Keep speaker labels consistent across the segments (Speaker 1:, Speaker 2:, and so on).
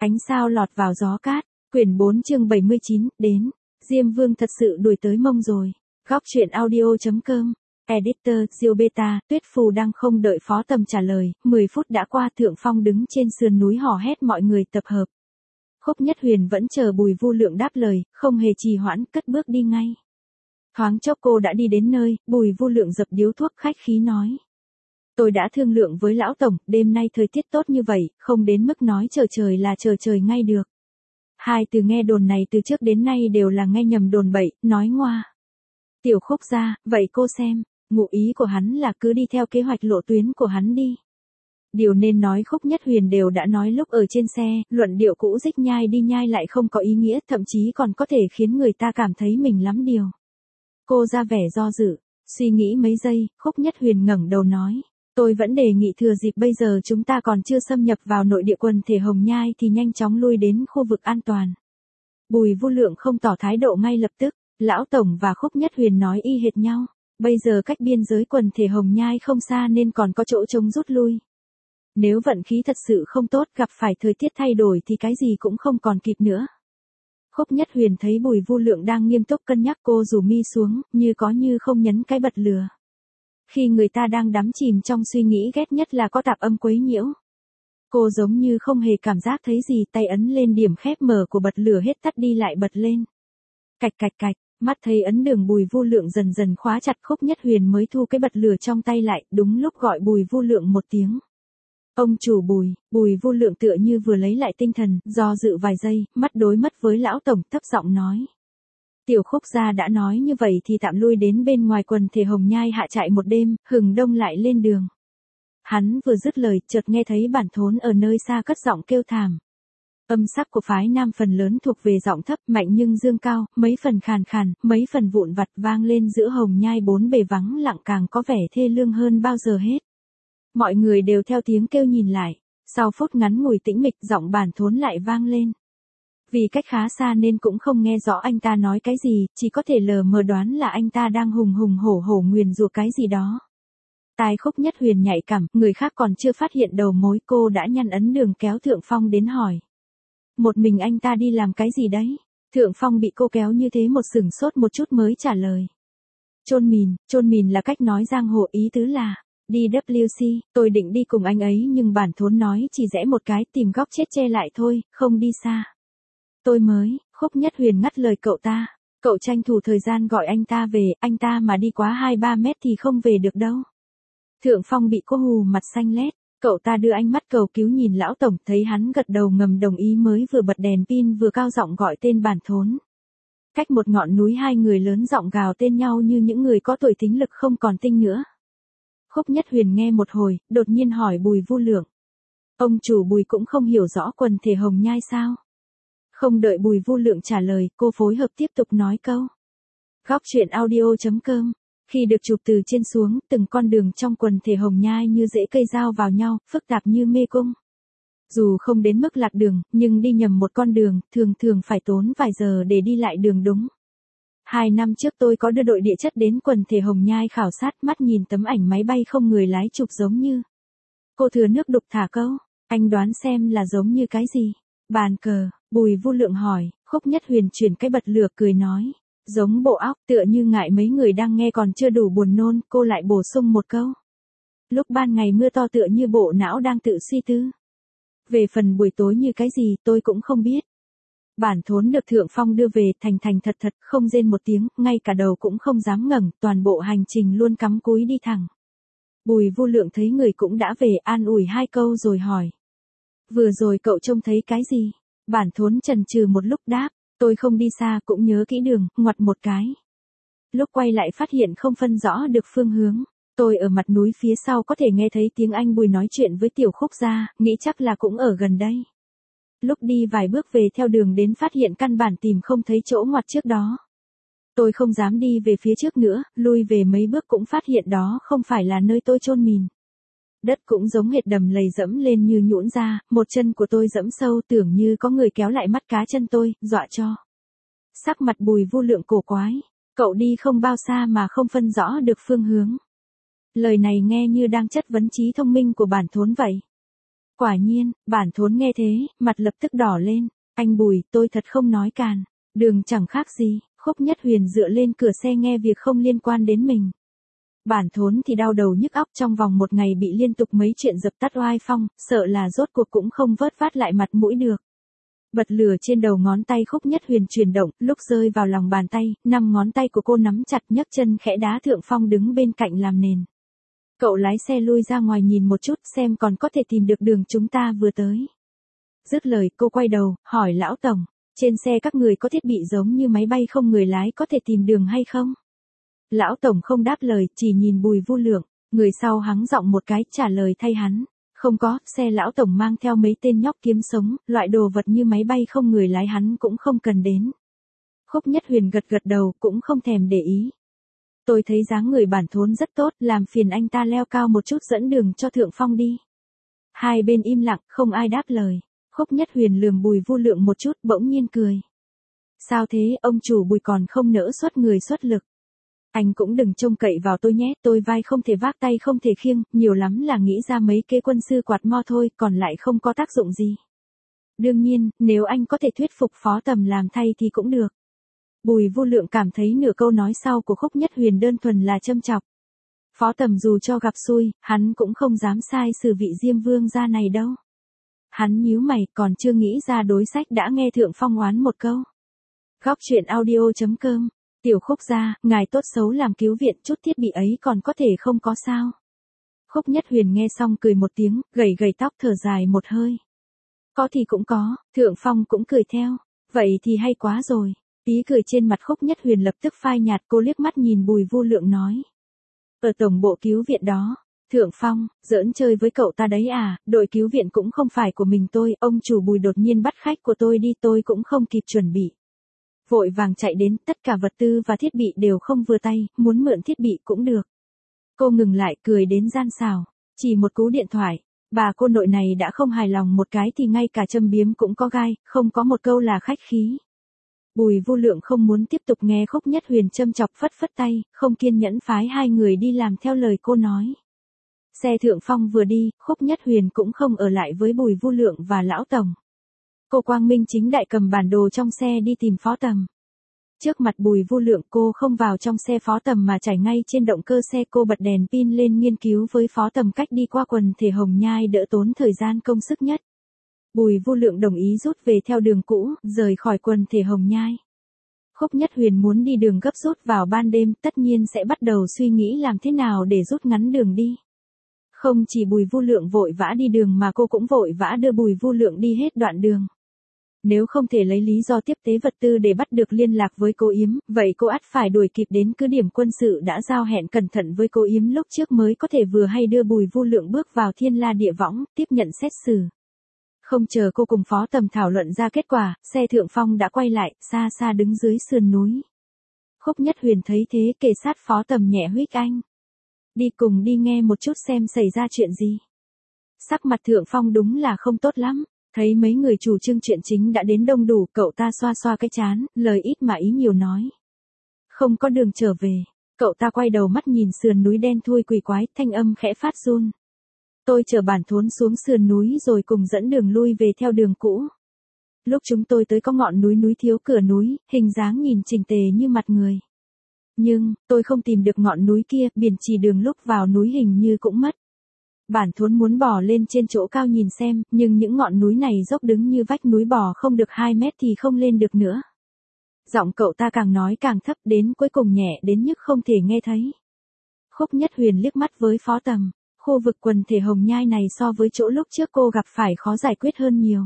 Speaker 1: Ánh sao lọt vào gió cát, quyển 4 chương 79, đến. Diêm Vương thật sự đuổi tới mông rồi. Góc truyện audio.com. Editor, Diêu Beta, Tuyết Phù đang không đợi Phó Tầm trả lời, 10 phút đã qua, Thượng Phong đứng trên sườn núi hò hét mọi người tập hợp. Khúc Nhất Huyền vẫn chờ Bùi Vu Lượng đáp lời, không hề trì hoãn, cất bước đi ngay. Thoáng chốc cô đã đi đến nơi, Bùi Vu Lượng dập điếu thuốc khách khí nói. Tôi đã thương lượng với lão tổng, đêm nay thời tiết tốt như vậy, không đến mức nói chờ trời là chờ trời ngay được. Hai từ nghe đồn này từ trước đến nay đều là nghe nhầm đồn bậy, nói ngoa. Tiểu Khúc ra, vậy cô xem, ngụ ý của hắn là cứ đi theo kế hoạch lộ tuyến của hắn đi. Điều nên nói Khúc Nhất Huyền đều đã nói lúc ở trên xe, luận điệu cũ dích nhai đi nhai lại không có ý nghĩa, thậm chí còn có thể khiến người ta cảm thấy mình lắm điều. Cô ra vẻ do dự, suy nghĩ mấy giây, Khúc Nhất Huyền ngẩng đầu nói. Tôi vẫn đề nghị thừa dịp bây giờ chúng ta còn chưa xâm nhập vào nội địa quần thể Hồng Nhai thì nhanh chóng lui đến khu vực an toàn. Bùi Vu Lượng không tỏ thái độ ngay lập tức, Lão Tổng và Khúc Nhất Huyền nói y hệt nhau. Bây giờ cách biên giới quần thể Hồng Nhai không xa nên còn có chỗ trống rút lui. Nếu vận khí thật sự không tốt gặp phải thời tiết thay đổi thì cái gì cũng không còn kịp nữa. Khúc Nhất Huyền thấy Bùi Vu Lượng đang nghiêm túc cân nhắc, cô rủ mi xuống, như có như không nhấn cái bật lửa. Khi người ta đang đắm chìm trong suy nghĩ ghét nhất là có tạp âm quấy nhiễu. Cô giống như không hề cảm giác thấy gì, tay ấn lên điểm khép mở của bật lửa, hết tắt đi lại bật lên. Cạch cạch cạch, mắt thấy ấn đường Bùi Vu Lượng dần dần khóa chặt, Khúc Nhất Huyền mới thu cái bật lửa trong tay lại, đúng lúc gọi Bùi Vu Lượng một tiếng. Ông chủ Bùi, Bùi Vu Lượng tựa như vừa lấy lại tinh thần, do dự vài giây, mắt đối mắt với Lão Tổng, thấp giọng nói. Tiểu Khúc gia đã nói như vậy thì tạm lui đến bên ngoài quần thể Hồng Nhai hạ trại một đêm, hừng đông lại lên đường. Hắn vừa dứt lời, chợt nghe thấy Bản Thốn ở nơi xa cất giọng kêu thảm. Âm sắc của phái nam phần lớn thuộc về giọng thấp, mạnh nhưng dương cao, mấy phần khàn khàn, mấy phần vụn vặt vang lên giữa Hồng Nhai bốn bề vắng lặng, càng có vẻ thê lương hơn bao giờ hết. Mọi người đều theo tiếng kêu nhìn lại, sau phút ngắn ngủi tĩnh mịch, giọng Bản Thốn lại vang lên. Vì cách khá xa nên cũng không nghe rõ anh ta nói cái gì, chỉ có thể lờ mờ đoán là anh ta đang hùng hùng hổ hổ nguyền rủa cái gì đó. Tai Khúc Nhất Huyền nhạy cảm, người khác còn chưa phát hiện đầu mối, cô đã nhăn ấn đường kéo Thượng Phong đến hỏi. Một mình anh ta đi làm cái gì đấy? Thượng Phong bị cô kéo như thế một sửng sốt một chút mới trả lời. Chôn mìn là cách nói giang hồ, ý tứ là, đi WC, tôi định đi cùng anh ấy nhưng Bản Thốn nói chỉ rẽ một cái, tìm góc chết che lại thôi, không đi xa. Tôi mới, Khúc Nhất Huyền ngắt lời cậu ta, cậu tranh thủ thời gian gọi anh ta về, anh ta mà đi quá 2-3 mét thì không về được đâu. Thượng Phong bị cô hù mặt xanh lét, cậu ta đưa ánh mắt cầu cứu nhìn Lão Tổng, thấy hắn gật đầu ngầm đồng ý mới vừa bật đèn pin vừa cao giọng gọi tên Bản Thốn. Cách một ngọn núi hai người lớn giọng gào tên nhau như những người có tuổi thính lực không còn tinh nữa. Khúc Nhất Huyền nghe một hồi, đột nhiên hỏi Bùi Vu Lượng. Ông chủ Bùi cũng không hiểu rõ quần thể Hồng Nhai sao? Không đợi Bùi Vu Lượng trả lời, cô phối hợp tiếp tục nói câu. Góc truyện audio.com. Khi được chụp từ trên xuống, từng con đường trong quần thể Hồng Nhai như rễ cây giao vào nhau, phức tạp như mê cung. Dù không đến mức lạc đường, nhưng đi nhầm một con đường, thường phải tốn vài giờ để đi lại đường đúng. 2 năm trước tôi có đưa đội địa chất đến quần thể Hồng Nhai khảo sát, mắt nhìn tấm ảnh máy bay không người lái chụp giống như. Cô thừa nước đục thả câu, anh đoán xem là giống như cái gì? Bàn cờ, Bùi Vu Lượng hỏi. Khúc Nhất Huyền chuyển cái bật lửa cười nói. Giống bộ óc, tựa như ngại mấy người đang nghe còn chưa đủ buồn nôn, cô lại bổ sung một câu. Lúc ban ngày mưa to tựa như bộ não đang tự suy tư. Về phần buổi tối như cái gì tôi cũng không biết. Bản Thốn được Thượng Phong đưa về, thành thật không rên một tiếng, ngay cả đầu cũng không dám ngẩng, toàn bộ hành trình luôn cắm cúi đi thẳng. Bùi Vu Lượng thấy người cũng đã về, an ủi 2 câu rồi hỏi. Vừa rồi cậu trông thấy cái gì? Bản Thốn chần chừ một lúc đáp, tôi không đi xa, cũng nhớ kỹ đường, ngoặt một cái. Lúc quay lại phát hiện không phân rõ được phương hướng. Tôi ở mặt núi phía sau có thể nghe thấy tiếng anh Bùi nói chuyện với Tiểu Khúc gia, nghĩ chắc là cũng ở gần đây. Lúc đi vài bước về theo đường đến phát hiện căn bản tìm không thấy chỗ ngoặt trước đó. Tôi không dám đi về phía trước nữa, lui về mấy bước cũng phát hiện đó không phải là nơi tôi chôn mìn. Đất cũng giống hệt đầm lầy dẫm lên như nhũn ra, một chân của tôi dẫm sâu, tưởng như có người kéo lại mắt cá chân tôi, dọa cho. Sắc mặt Bùi Vu Lượng cổ quái, cậu đi không bao xa mà không phân rõ được phương hướng. Lời này nghe như đang chất vấn trí thông minh của Bản Thốn vậy. Quả nhiên, Bản Thốn nghe thế, mặt lập tức đỏ lên. Anh Bùi, tôi thật không nói càn. Đường chẳng khác gì, Khúc Nhất Huyền dựa lên cửa xe nghe việc không liên quan đến mình. Bản Thốn thì đau đầu nhức óc, trong vòng một ngày bị liên tục mấy chuyện dập tắt oai phong, sợ là rốt cuộc cũng không vớt vát lại mặt mũi được. Bật lửa trên đầu ngón tay Khúc Nhất Huyền chuyển động, lúc rơi vào lòng bàn tay, 5 ngón tay của cô nắm chặt, nhấc chân khẽ đá Thượng Phong đứng bên cạnh làm nền. Cậu lái xe lui ra ngoài nhìn một chút xem còn có thể tìm được đường chúng ta vừa tới. Dứt lời cô quay đầu, hỏi Lão Tổng, trên xe các người có thiết bị giống như máy bay không người lái có thể tìm đường hay không? Lão Tổng không đáp lời, chỉ nhìn Bùi Vu Lượng, người sau hắng giọng một cái trả lời thay hắn. Không có, xe Lão Tổng mang theo mấy tên nhóc kiếm sống, loại đồ vật như máy bay không người lái hắn cũng không cần đến. Khúc Nhất Huyền gật gật đầu, cũng không thèm để ý. Tôi thấy dáng người Bản Thốn rất tốt, làm phiền anh ta leo cao một chút dẫn đường cho Thượng Phong đi. Hai bên im lặng, không ai đáp lời. Khúc Nhất Huyền lườm Bùi Vu Lượng một chút, bỗng nhiên cười. Sao thế, ông chủ Bùi còn không nỡ xuất người xuất lực. Anh cũng đừng trông cậy vào tôi nhé, tôi vai không thể vác tay không thể khiêng, nhiều lắm là nghĩ ra mấy kế quân sư quạt mo thôi, còn lại không có tác dụng gì. Đương nhiên, nếu anh có thể thuyết phục Phó Tầm làm thay thì cũng được. Bùi Vu Lượng cảm thấy nửa câu nói sau của Khúc Nhất Huyền đơn thuần là châm chọc. Phó Tầm dù cho gặp xui, hắn cũng không dám sai xử vị Diêm Vương gia này đâu. Hắn nhíu mày, còn chưa nghĩ ra đối sách đã nghe Thượng Phong oán một câu. Góc truyện audio.com, Tiểu Khúc gia, ngài tốt xấu làm cứu viện, chút thiết bị ấy còn có thể không có sao. Khúc Nhất Huyền nghe xong cười một tiếng, gầy gầy tóc thở dài một hơi. Có thì cũng có, Thượng Phong cũng cười theo. Vậy thì hay quá rồi. Ý cười trên mặt Khúc Nhất Huyền lập tức phai nhạt, cô liếc mắt nhìn Bùi Vu Lượng nói. Ở tổng bộ cứu viện đó, Thượng Phong, giỡn chơi với cậu ta đấy à, đội cứu viện cũng không phải của mình tôi, ông chủ Bùi đột nhiên bắt khách của tôi đi, tôi cũng không kịp chuẩn bị. Vội vàng chạy đến, tất cả vật tư và thiết bị đều không vừa tay, muốn mượn thiết bị cũng được. Cô ngừng lại, cười đến gian xảo, chỉ một cú điện thoại, bà cô nội này đã không hài lòng một cái thì ngay cả châm biếm cũng có gai, không có một câu là khách khí. Bùi Vu Lượng không muốn tiếp tục nghe Khúc Nhất Huyền châm chọc, phất phất tay, không kiên nhẫn phái hai người đi làm theo lời cô nói. Xe Thượng Phong vừa đi, Khúc Nhất Huyền cũng không ở lại với Bùi Vu Lượng và Lão Tổng. Cô quang minh chính đại cầm bản đồ trong xe đi tìm Phó Tầm. Trước mặt Bùi Vu Lượng cô không vào trong xe Phó Tầm mà trải ngay trên động cơ xe, cô bật đèn pin lên nghiên cứu với Phó Tầm cách đi qua quần thể Hồng Nhai đỡ tốn thời gian công sức nhất. Bùi Vu Lượng đồng ý rút về theo đường cũ, rời khỏi quần thể Hồng Nhai. Khúc Nhất Huyền muốn đi đường gấp rút vào ban đêm, tất nhiên sẽ bắt đầu suy nghĩ làm thế nào để rút ngắn đường đi. Không chỉ Bùi Vu Lượng vội vã đi đường mà cô cũng vội vã đưa Bùi Vu Lượng đi hết đoạn đường. Nếu không thể lấy lý do tiếp tế vật tư để bắt được liên lạc với cô Yếm, vậy cô ắt phải đuổi kịp đến cứ điểm quân sự đã giao hẹn cẩn thận với cô Yếm lúc trước mới có thể vừa hay đưa Bùi Vu Lượng bước vào Thiên La Địa Võng, tiếp nhận xét xử. Không chờ cô cùng Phó Tầm thảo luận ra kết quả, xe Thượng Phong đã quay lại, xa xa đứng dưới sườn núi. Khúc Nhất Huyền thấy thế kề sát Phó Tầm nhẹ huých anh. Đi cùng đi nghe một chút xem xảy ra chuyện gì. Sắc mặt Thượng Phong đúng là không tốt lắm. Thấy mấy người chủ trương chuyện chính đã đến đông đủ, cậu ta xoa xoa cái trán, lời ít mà ý nhiều nói. Không có đường trở về. Cậu ta quay đầu mắt nhìn sườn núi đen thui quỷ quái, thanh âm khẽ phát run. Tôi chở Bản Thốn xuống sườn núi rồi cùng dẫn đường lui về theo đường cũ. Lúc chúng tôi tới có ngọn núi thiếu cửa núi, hình dáng nhìn chỉnh tề như mặt người. Nhưng, tôi không tìm được ngọn núi kia, biển chỉ đường lúc vào núi hình như cũng mất. Bản Thốn muốn bò lên trên chỗ cao nhìn xem, nhưng những ngọn núi này dốc đứng như vách núi, bò không được 2 mét thì không lên được nữa. Giọng cậu ta càng nói càng thấp, đến cuối cùng nhẹ đến mức không thể nghe thấy. Khúc Nhất Huyền liếc mắt với Phó Tầm, khu vực quần thể Hồng Nhai này so với chỗ lúc trước cô gặp phải khó giải quyết hơn nhiều.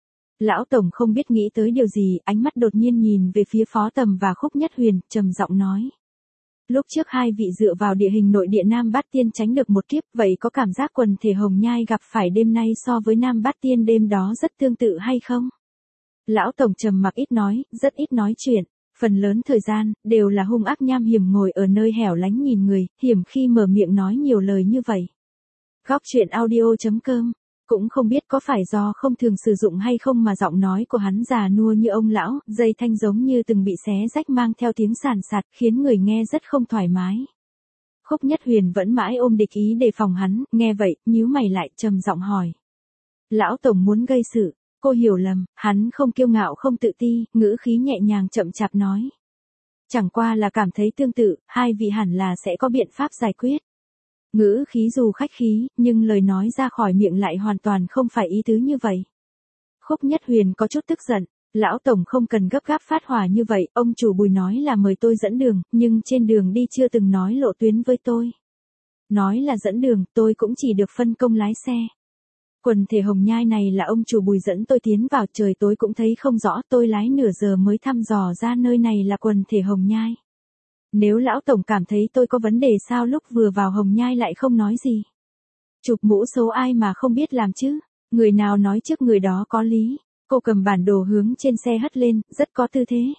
Speaker 1: Lão Tổng không biết nghĩ tới điều gì, ánh mắt đột nhiên nhìn về phía Phó Tầm và Khúc Nhất Huyền, trầm giọng nói. Lúc trước hai vị dựa vào địa hình nội địa Nam Bát Tiên tránh được một kiếp, vậy có cảm giác quần thể Hồng Nhai gặp phải đêm nay so với Nam Bát Tiên đêm đó rất tương tự hay không? Lão Tổng trầm mặc ít nói, rất ít nói chuyện, phần lớn thời gian, đều là hung ác nham hiểm ngồi ở nơi hẻo lánh nhìn người, hiểm khi mở miệng nói nhiều lời như vậy. Góc truyện audio.com, cũng không biết có phải do không thường sử dụng hay không mà giọng nói của hắn già nua như ông lão, dây thanh giống như từng bị xé rách mang theo tiếng sàn sạt, khiến người nghe rất không thoải mái. Khúc Nhất Huyền vẫn mãi ôm địch ý đề phòng hắn, nghe vậy, nhíu mày lại, trầm giọng hỏi. Lão Tổng muốn gây sự, cô hiểu lầm, hắn không kiêu ngạo không tự ti, ngữ khí nhẹ nhàng chậm chạp nói. Chẳng qua là cảm thấy tương tự, hai vị hẳn là sẽ có biện pháp giải quyết. Ngữ khí dù khách khí, nhưng lời nói ra khỏi miệng lại hoàn toàn không phải ý tứ như vậy. Khúc Nhất Huyền có chút tức giận, Lão Tổng không cần gấp gáp phát hỏa như vậy, ông chủ Bùi nói là mời tôi dẫn đường, nhưng trên đường đi chưa từng nói lộ tuyến với tôi. Nói là dẫn đường, tôi cũng chỉ được phân công lái xe. Quần thể Hồng Nhai này là ông chủ Bùi dẫn tôi tiến vào, trời tối cũng thấy không rõ, tôi lái nửa giờ mới thăm dò ra nơi này là quần thể Hồng Nhai. Nếu Lão Tổng cảm thấy tôi có vấn đề sao lúc vừa vào Hồng Nhai lại không nói gì. Chụp mũ số ai mà không biết làm chứ, người nào nói trước người đó có lý. Cô cầm bản đồ hướng trên xe hất lên, rất có tư thế.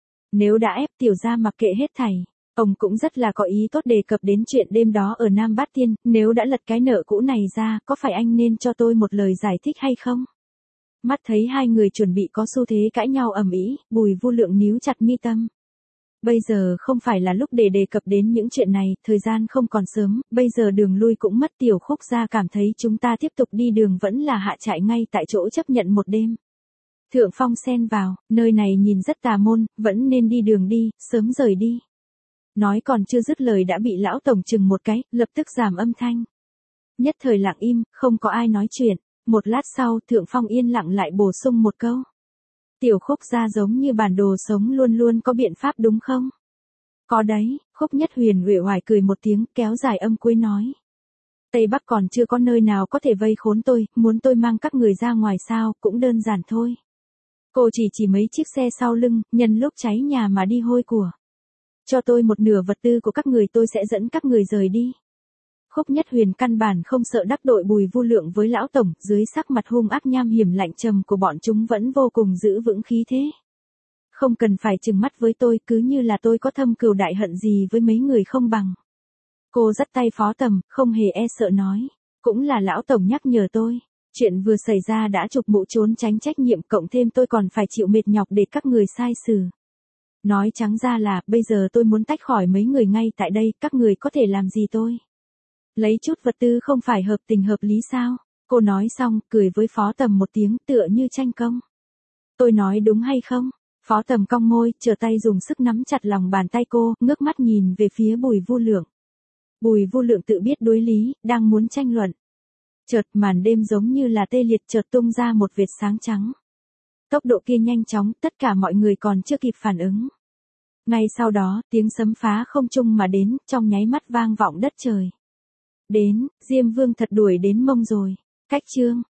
Speaker 1: Nếu đã ép tiểu gia mặc kệ hết thảy, ông cũng rất là có ý tốt đề cập đến chuyện đêm đó ở Nam Bát Tiên, nếu đã lật cái nợ cũ này ra, có phải anh nên cho tôi một lời giải thích hay không? Mắt thấy hai người chuẩn bị có xu thế cãi nhau ầm ĩ, Bùi Vu Lượng níu chặt mi tâm. Bây giờ không phải là lúc để đề cập đến những chuyện này, thời gian không còn sớm, bây giờ đường lui cũng mất. Tiểu Khúc gia cảm thấy chúng ta tiếp tục đi đường vẫn là hạ trại ngay tại chỗ chấp nhận một đêm. Thượng Phong xen vào, nơi này nhìn rất tà môn, vẫn nên đi đường đi, sớm rời đi. Nói còn chưa dứt lời đã bị Lão Tổng chừng một cái, lập tức giảm âm thanh. Nhất thời lặng im, không có ai nói chuyện. Một lát sau, Thượng Phong yên lặng lại bổ sung một câu. Tiểu Khúc gia giống như bản đồ sống luôn luôn có biện pháp đúng không? Có đấy, Khúc Nhất Huyền uể oải cười một tiếng, kéo dài âm cuối nói. Tây Bắc còn chưa có nơi nào có thể vây khốn tôi, muốn tôi mang các người ra ngoài sao, cũng đơn giản thôi. Cô chỉ mấy chiếc xe sau lưng, nhân lúc cháy nhà mà đi hôi của. Cho tôi một nửa vật tư của các người tôi sẽ dẫn các người rời đi. Khúc Nhất Huyền căn bản không sợ đắc tội Bùi Vu Lượng với Lão Tổng, dưới sắc mặt hung ác nham hiểm lạnh trầm của bọn chúng vẫn vô cùng giữ vững khí thế. Không cần phải trừng mắt với tôi, cứ như là tôi có thâm cừu đại hận gì với mấy người không bằng. Cô dắt tay Phó Tầm, không hề e sợ nói. Cũng là Lão Tổng nhắc nhở tôi. Chuyện vừa xảy ra đã chụp mũ trốn tránh trách nhiệm, cộng thêm tôi còn phải chịu mệt nhọc để các người sai xử. Nói trắng ra là, bây giờ tôi muốn tách khỏi mấy người ngay tại đây, các người có thể làm gì tôi? Lấy chút vật tư không phải hợp tình hợp lý sao? Cô nói xong, cười với Phó Tầm một tiếng tựa như tranh công. Tôi nói đúng hay không? Phó Tầm cong môi, trở tay dùng sức nắm chặt lòng bàn tay cô, ngước mắt nhìn về phía Bùi Vu Lượng. Bùi Vu Lượng tự biết đối lý, đang muốn tranh luận. Chợt màn đêm giống như là tê liệt chợt tung ra một vệt sáng trắng. Tốc độ kia nhanh chóng, tất cả mọi người còn chưa kịp phản ứng. Ngay sau đó, tiếng sấm phá không trung mà đến, trong nháy mắt vang vọng đất trời. Đến, Diêm Vương thật đuổi đến Mông rồi. Cách chương